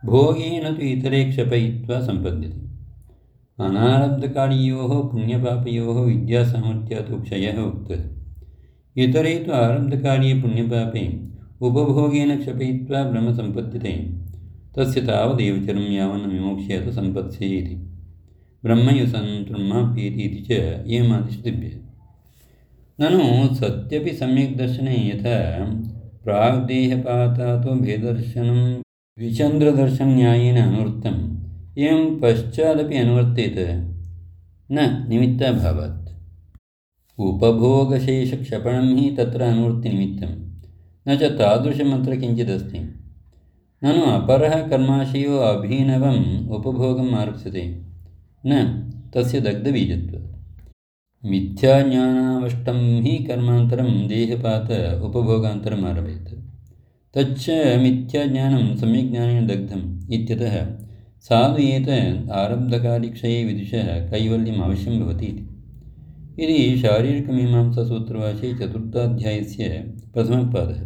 भोगेन तु इतरे क्षपयित्वा सम्पद्यते। अनारब्धकार्ययोः पुण्यपापयोः विद्यासामर्थ्यात् क्षयः उक्तः। इतरे तु आरब्धकार्ये पुण्यपापे उपभोगेन क्षपयित्वा ब्रह्म सम्पद्यते, तस्य तावदेव चिरं यावन्न विमोक्ष्येत सम्पत्स्ये इति। ब्रह्मयुसन्तुर्माप्येति इति च एवमादिष्टिभ्यः। ननु सत्यपि सम्यक् दर्शने यथा प्राग्देहपातातो भेददर्शनं विचन्द्रदर्शनन्यायेन अनुवृत्तम्, एवं पश्चादपि अनुवर्तेत, न निमित्ताभावात्। उपभोगशेषक्षपणं हि तत्र अनुवृत्तिनिमित्तं, न च तादृशमत्र किञ्चिदस्ति। ननु अपरः कर्माशयो अभिनवम् उपभोगम् आरप्स्यते, न तस्य दग्धबीजत्वात्। मिथ्याज्ञानावष्टं हि कर्मान्तरं देहपात उपभोगान्तरम् आरभेत, तच्च मिथ्याज्ञानं सम्यग्ज्ञानेन दग्धम् इत्यतः साधु एतत् आरब्धकार्यक्षये विदुषः कैवल्यम् अवश्यं भवति इति शारीरकमीमांसासूत्रभाष्ये 4th अध्यायस्य प्रथमः पादः।